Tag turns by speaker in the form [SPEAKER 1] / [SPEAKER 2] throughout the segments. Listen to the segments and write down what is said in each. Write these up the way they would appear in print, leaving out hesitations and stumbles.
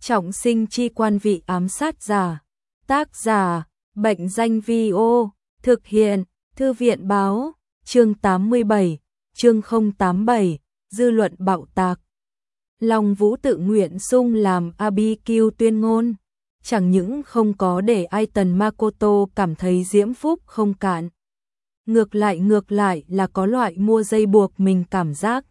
[SPEAKER 1] Trọng sinh chi quan vị ám sát giả. Tác giả, Bệnh danh Vi-ô, thực hiện, Thư viện báo, chương 87, chương 087, dư luận bạo tạc. Long Vũ tự nguyện sung làm Abigail tuyên ngôn, chẳng những không có để Aiton Makoto cảm thấy diễm phúc không cạn. Ngược lại là có loại mua dây buộc mình cảm giác.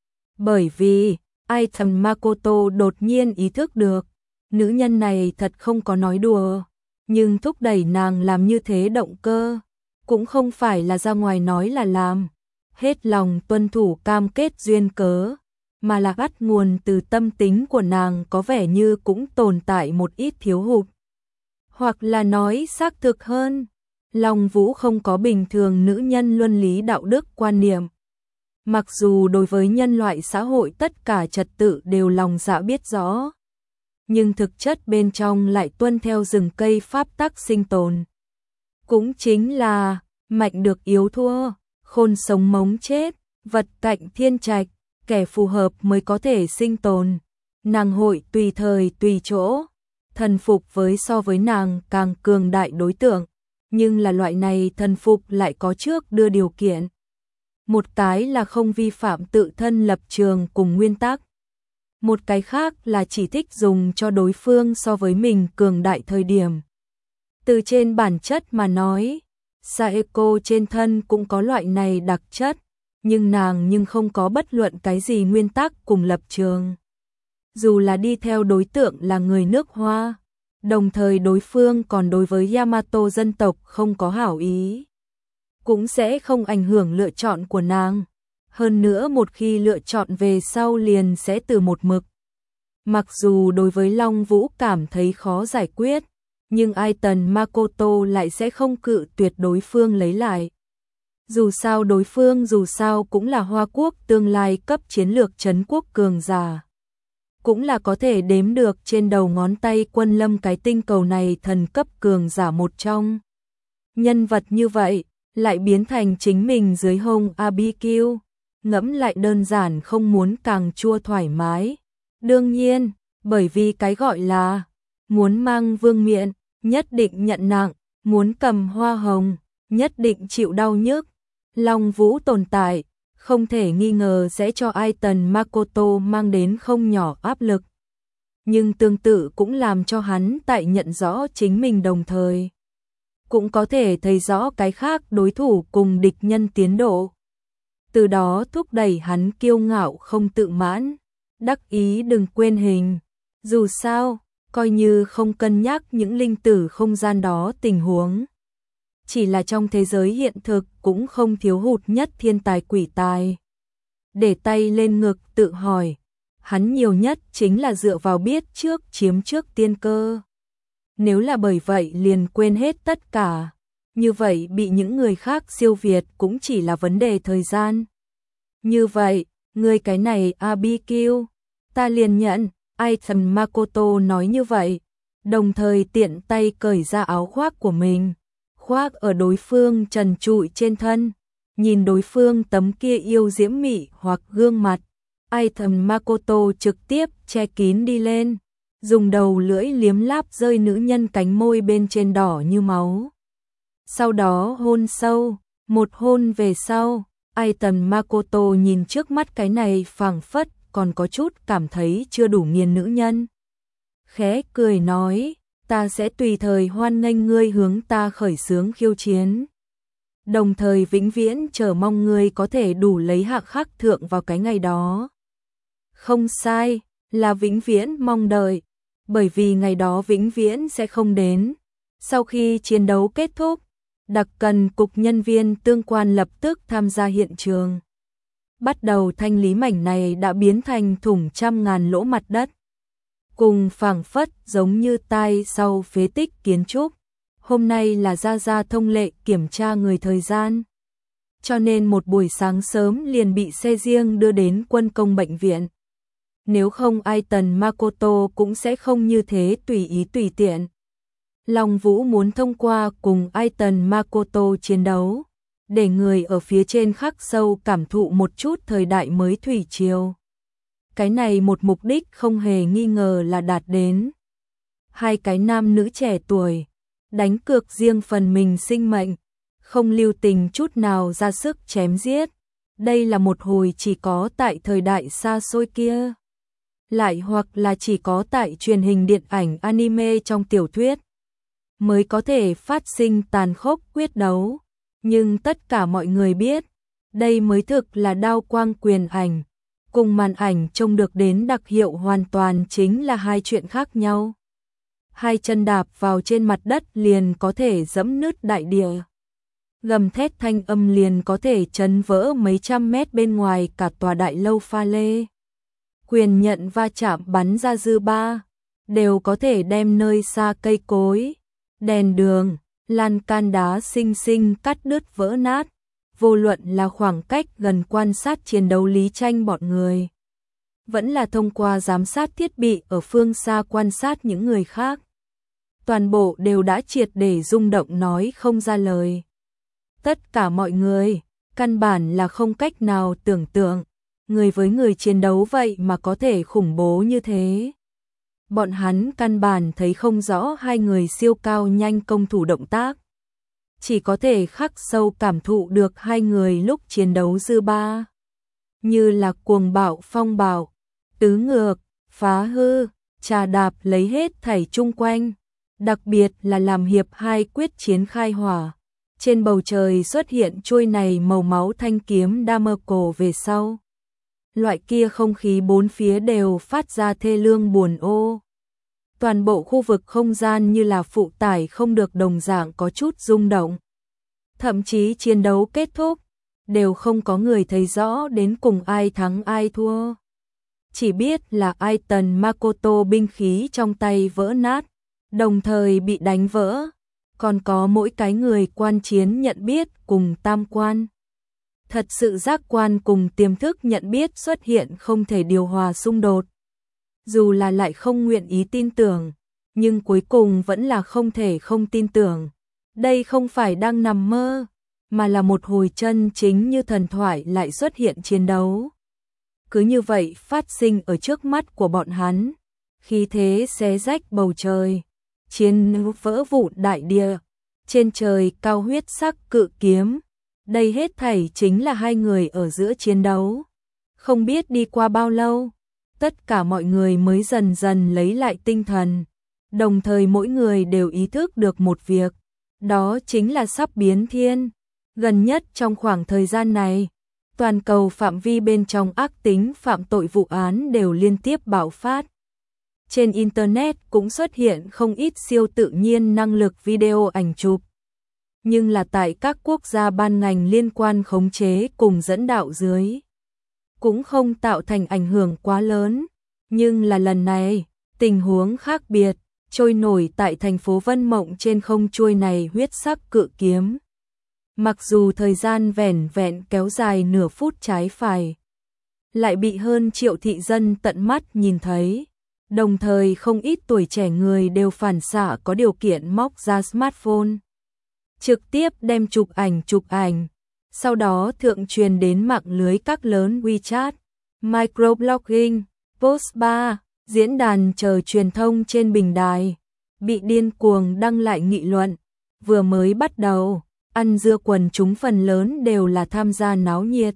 [SPEAKER 1] Bởi vì, Aiton Makoto đột nhiên ý thức được, nữ nhân này thật không có nói đùa, nhưng thúc đẩy nàng làm như thế động cơ, cũng không phải là ra ngoài nói là làm, hết lòng tuân thủ cam kết duyên cớ, mà là bắt nguồn từ tâm tính của nàng có vẻ như cũng tồn tại một ít thiếu hụt. Hoặc là nói xác thực hơn, Long Vũ không có bình thường nữ nhân luân lý đạo đức quan niệm. Mặc dù đối với nhân loại xã hội tất cả trật tự đều lòng dạ biết rõ, nhưng thực chất bên trong lại tuân theo rừng cây pháp tắc sinh tồn. Cũng chính là, mạnh được yếu thua, khôn sống mống chết, vật cạnh thiên trạch, kẻ phù hợp mới có thể sinh tồn. Nàng hội tùy thời tùy chỗ, thần phục với so với nàng càng cường đại đối tượng, nhưng là loại này thần phục lại có trước đưa điều kiện. Một cái là không vi phạm tự thân lập trường cùng nguyên tắc. Một cái khác là chỉ thích dùng cho đối phương so với mình cường đại thời điểm. Từ trên bản chất mà nói, Saeko trên thân cũng có loại này đặc chất, nhưng nàng không có bất luận cái gì nguyên tắc cùng lập trường. Dù là đi theo đối tượng là người nước Hoa, đồng thời đối phương còn đối với Yamato dân tộc không có hảo ý, cũng sẽ không ảnh hưởng lựa chọn của nàng. Hơn nữa một khi lựa chọn về sau liền sẽ từ một mực. Mặc dù đối với Long Vũ cảm thấy khó giải quyết, nhưng Aiton Makoto lại sẽ không cự tuyệt đối phương lấy lại. Dù sao đối phương cũng là Hoa Quốc tương lai cấp chiến lược trấn quốc cường giả. Cũng là có thể đếm được trên đầu ngón tay quân lâm cái tinh cầu này thần cấp cường giả một trong. Nhân vật như vậy, lại biến thành chính mình dưới hông Abigail, ngẫm lại đơn giản không muốn càng chua thoải mái. Đương nhiên, bởi vì cái gọi là muốn mang vương miện, nhất định nhận nặng, muốn cầm hoa hồng, nhất định chịu đau nhức. Long Vũ tồn tại, không thể nghi ngờ sẽ cho Aiton Makoto mang đến không nhỏ áp lực. Nhưng tương tự cũng làm cho hắn tại nhận rõ chính mình đồng thời. Cũng có thể thấy rõ cái khác đối thủ cùng địch nhân tiến độ. Từ đó thúc đẩy hắn kiêu ngạo không tự mãn, đắc ý đừng quên hình. Dù sao, coi như không cân nhắc những linh tử không gian đó tình huống. Chỉ là trong thế giới hiện thực cũng không thiếu hụt nhất thiên tài quỷ tài. Để tay lên ngực tự hỏi, hắn nhiều nhất chính là dựa vào biết trước chiếm trước tiên cơ. Nếu là bởi vậy liền quên hết tất cả, như vậy bị những người khác siêu việt cũng chỉ là vấn đề thời gian. Như vậy, người cái này Abigail, ta liền nhận. Aiton Makoto nói như vậy, đồng thời tiện tay cởi ra áo khoác của mình, khoác ở đối phương trần trụi trên thân, nhìn đối phương tấm kia yêu diễm mị hoặc gương mặt. Aiton Makoto trực tiếp che kín đi lên, dùng đầu lưỡi liếm láp rơi nữ nhân cánh môi bên trên đỏ như máu. Sau đó hôn sâu, một hôn về sau, Aiton Makoto nhìn trước mắt cái này phảng phất còn có chút cảm thấy chưa đủ nghiền nữ nhân. Khẽ cười nói, ta sẽ tùy thời hoan nghênh ngươi hướng ta khởi xướng khiêu chiến. Đồng thời vĩnh viễn chờ mong ngươi có thể đủ lấy hạ khắc thượng vào cái ngày đó. Không sai, là vĩnh viễn mong đợi, bởi vì ngày đó vĩnh viễn sẽ không đến. Sau khi chiến đấu kết thúc, đặc cần cục nhân viên tương quan lập tức tham gia hiện trường. Bắt đầu thanh lý mảnh này đã biến thành thủng trăm ngàn lỗ mặt đất. Cùng phảng phất giống như tai sau phế tích kiến trúc. Hôm nay là ra thông lệ kiểm tra người thời gian. Cho nên một buổi sáng sớm liền bị xe riêng đưa đến quân công bệnh viện. Nếu không Aiton Makoto cũng sẽ không như thế tùy ý tùy tiện. Long Vũ muốn thông qua cùng Aiton Makoto chiến đấu, để người ở phía trên khắc sâu cảm thụ một chút thời đại mới thủy triều. Cái này một mục đích không hề nghi ngờ là đạt đến. Hai cái nam nữ trẻ tuổi, đánh cược riêng phần mình sinh mệnh, không lưu tình chút nào ra sức chém giết. Đây là một hồi chỉ có tại thời đại xa xôi kia. Lại hoặc là chỉ có tại truyền hình điện ảnh anime trong tiểu thuyết mới có thể phát sinh tàn khốc quyết đấu. Nhưng tất cả mọi người biết, đây mới thực là đao quang quyền ảnh, cùng màn ảnh trông được đến đặc hiệu hoàn toàn chính là hai chuyện khác nhau. Hai chân đạp vào trên mặt đất liền có thể giẫm nứt đại địa. Gầm thét thanh âm liền có thể chấn vỡ mấy trăm mét bên ngoài cả tòa đại lâu pha lê. Quyền nhận va chạm bắn ra dư ba, đều có thể đem nơi xa cây cối, đèn đường, lan can đá xinh xinh cắt đứt vỡ nát. Vô luận là khoảng cách gần quan sát chiến đấu Lý Tranh bọn người, vẫn là thông qua giám sát thiết bị ở phương xa quan sát những người khác. Toàn bộ đều đã triệt để rung động nói không ra lời. Tất cả mọi người, căn bản là không cách nào tưởng tượng, người với người chiến đấu vậy mà có thể khủng bố như thế. Bọn hắn căn bản thấy không rõ hai người siêu cao nhanh công thủ động tác. Chỉ có thể khắc sâu cảm thụ được hai người lúc chiến đấu dư ba. Như là cuồng bạo phong bạo, tứ ngược, phá hư, trà đạp lấy hết thảy chung quanh. Đặc biệt là làm hiệp hai quyết chiến khai hỏa. Trên bầu trời xuất hiện chuôi này màu máu thanh kiếm đa mơ cổ về sau. Loại kia không khí bốn phía đều phát ra thê lương buồn ô. Toàn bộ khu vực không gian như là phụ tải không được đồng dạng có chút rung động. Thậm chí chiến đấu kết thúc, đều không có người thấy rõ đến cùng ai thắng ai thua. Chỉ biết là Aiton Makoto binh khí trong tay vỡ nát, đồng thời bị đánh vỡ. Còn có mỗi cái người quan chiến nhận biết cùng tam quan. Thật sự giác quan cùng tiềm thức nhận biết xuất hiện không thể điều hòa xung đột. Dù là lại không nguyện ý tin tưởng, nhưng cuối cùng vẫn là không thể không tin tưởng. Đây không phải đang nằm mơ, mà là một hồi chân chính như thần thoại lại xuất hiện chiến đấu. Cứ như vậy phát sinh ở trước mắt của bọn hắn, khí thế xé rách bầu trời, chiến vỡ vụn đại địa, trên trời cao huyết sắc cự kiếm. Đây hết thảy chính là hai người ở giữa chiến đấu. Không biết đi qua bao lâu, tất cả mọi người mới dần dần lấy lại tinh thần, đồng thời mỗi người đều ý thức được một việc, đó chính là sắp biến thiên. Gần nhất trong khoảng thời gian này, toàn cầu phạm vi bên trong ác tính phạm tội vụ án đều liên tiếp bạo phát. Trên Internet cũng xuất hiện không ít siêu tự nhiên năng lực video ảnh chụp. Nhưng là tại các quốc gia ban ngành liên quan khống chế cùng dẫn đạo dưới, cũng không tạo thành ảnh hưởng quá lớn. Nhưng là lần này, tình huống khác biệt, trôi nổi tại thành phố Vân Mộng trên không chuôi này huyết sắc cự kiếm. Mặc dù thời gian vẻn vẹn kéo dài nửa phút trái phải, lại bị hơn triệu thị dân tận mắt nhìn thấy. Đồng thời không ít tuổi trẻ người đều phản xạ có điều kiện móc ra smartphone, trực tiếp đem chụp ảnh, sau đó thượng truyền đến mạng lưới các lớn WeChat, microblogging, Postbar, diễn đàn chờ truyền thông trên bình đài, bị điên cuồng đăng lại nghị luận. Vừa mới bắt đầu, ăn dưa quần chúng phần lớn đều là tham gia náo nhiệt,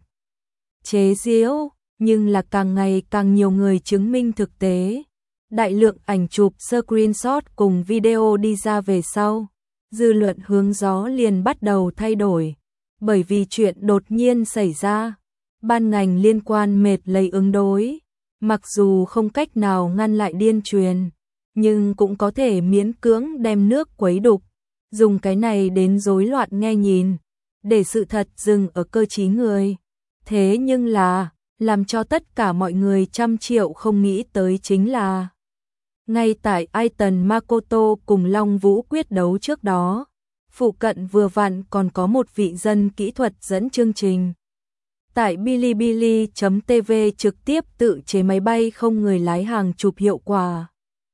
[SPEAKER 1] chế giễu, nhưng là càng ngày càng nhiều người chứng minh thực tế. Đại lượng ảnh chụp screenshot cùng video đi ra về sau, dư luận hướng gió liền bắt đầu thay đổi, bởi vì chuyện đột nhiên xảy ra, ban ngành liên quan mệt lấy ứng đối, mặc dù không cách nào ngăn lại điên truyền, nhưng cũng có thể miễn cưỡng đem nước quấy đục, dùng cái này đến rối loạn nghe nhìn, để sự thật dừng ở cơ trí người. Thế nhưng là, làm cho tất cả mọi người trăm triệu không nghĩ tới chính là, ngay tại Aiton Makoto cùng Long Vũ quyết đấu trước đó, phụ cận vừa vặn còn có một vị dân kỹ thuật dẫn chương trình. Tại Bilibili.tv trực tiếp tự chế máy bay không người lái hàng chục hiệu quả.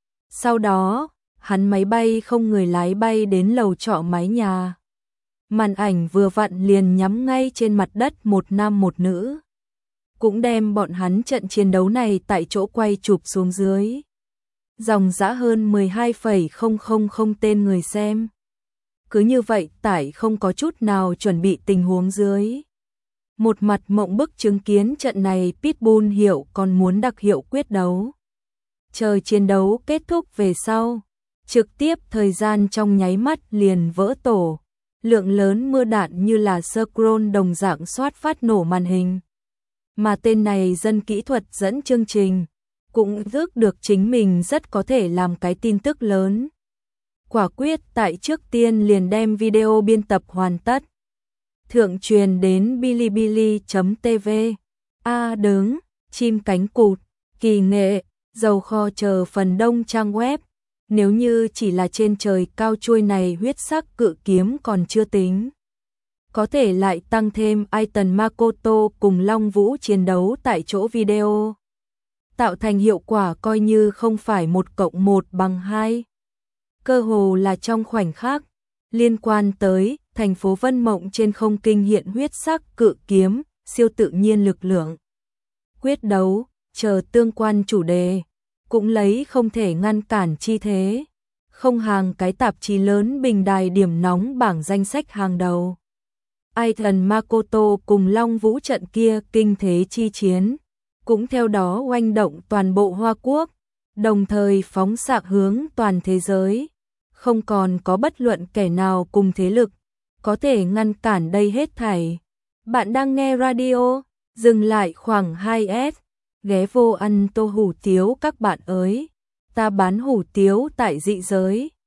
[SPEAKER 1] Sau đó, hắn máy bay không người lái bay đến lầu trọ mái nhà. Màn ảnh vừa vặn liền nhắm ngay trên mặt đất một nam một nữ. cũng đem bọn hắn trận chiến đấu này tại chỗ quay chụp xuống dưới. Dòng dã hơn 12,000 tên người xem. Cứ như vậy tải không có chút nào chuẩn bị tình huống dưới. Một mặt mộng bức chứng kiến trận này Pitbull hiệu còn muốn đặc hiệu quyết đấu. Chờ chiến đấu kết thúc về sau, trực tiếp thời gian trong nháy mắt liền vỡ tổ. Lượng lớn mưa đạn như là scroll đồng dạng xoát phát nổ màn hình. Mà tên này dân kỹ thuật dẫn chương trình, cũng rước được chính mình rất có thể làm cái tin tức lớn. Quả quyết tại trước tiên liền đem video biên tập hoàn tất. Thượng truyền đến bilibili.tv. Đứng, chim cánh cụt, kỳ nghệ, dầu kho chờ phần đông trang web. Nếu như chỉ là trên trời cao chuôi này huyết sắc cự kiếm còn chưa tính. Có thể lại tăng thêm Aiton Makoto cùng Long Vũ chiến đấu tại chỗ video. Tạo thành hiệu quả coi như không phải 1+1=2. Cơ hồ là trong khoảnh khắc. Liên quan tới thành phố Vân Mộng trên không kinh hiện huyết sắc cự kiếm, siêu tự nhiên lực lượng. Quyết đấu, chờ tương quan chủ đề. Cũng lấy không thể ngăn cản chi thế. Không hàng cái tạp chí lớn bình đài điểm nóng bảng danh sách hàng đầu. Aiton Makoto cùng Long Vũ trận kia kinh thế chi chiến, cũng theo đó oanh động toàn bộ Hoa Quốc, đồng thời phóng xạ hướng toàn thế giới. Không còn có bất luận kẻ nào cùng thế lực có thể ngăn cản đây hết thảy. Bạn đang nghe radio, dừng lại khoảng 2S, ghé vô ăn tô hủ tiếu các bạn ơi. Ta bán hủ tiếu tại dị giới.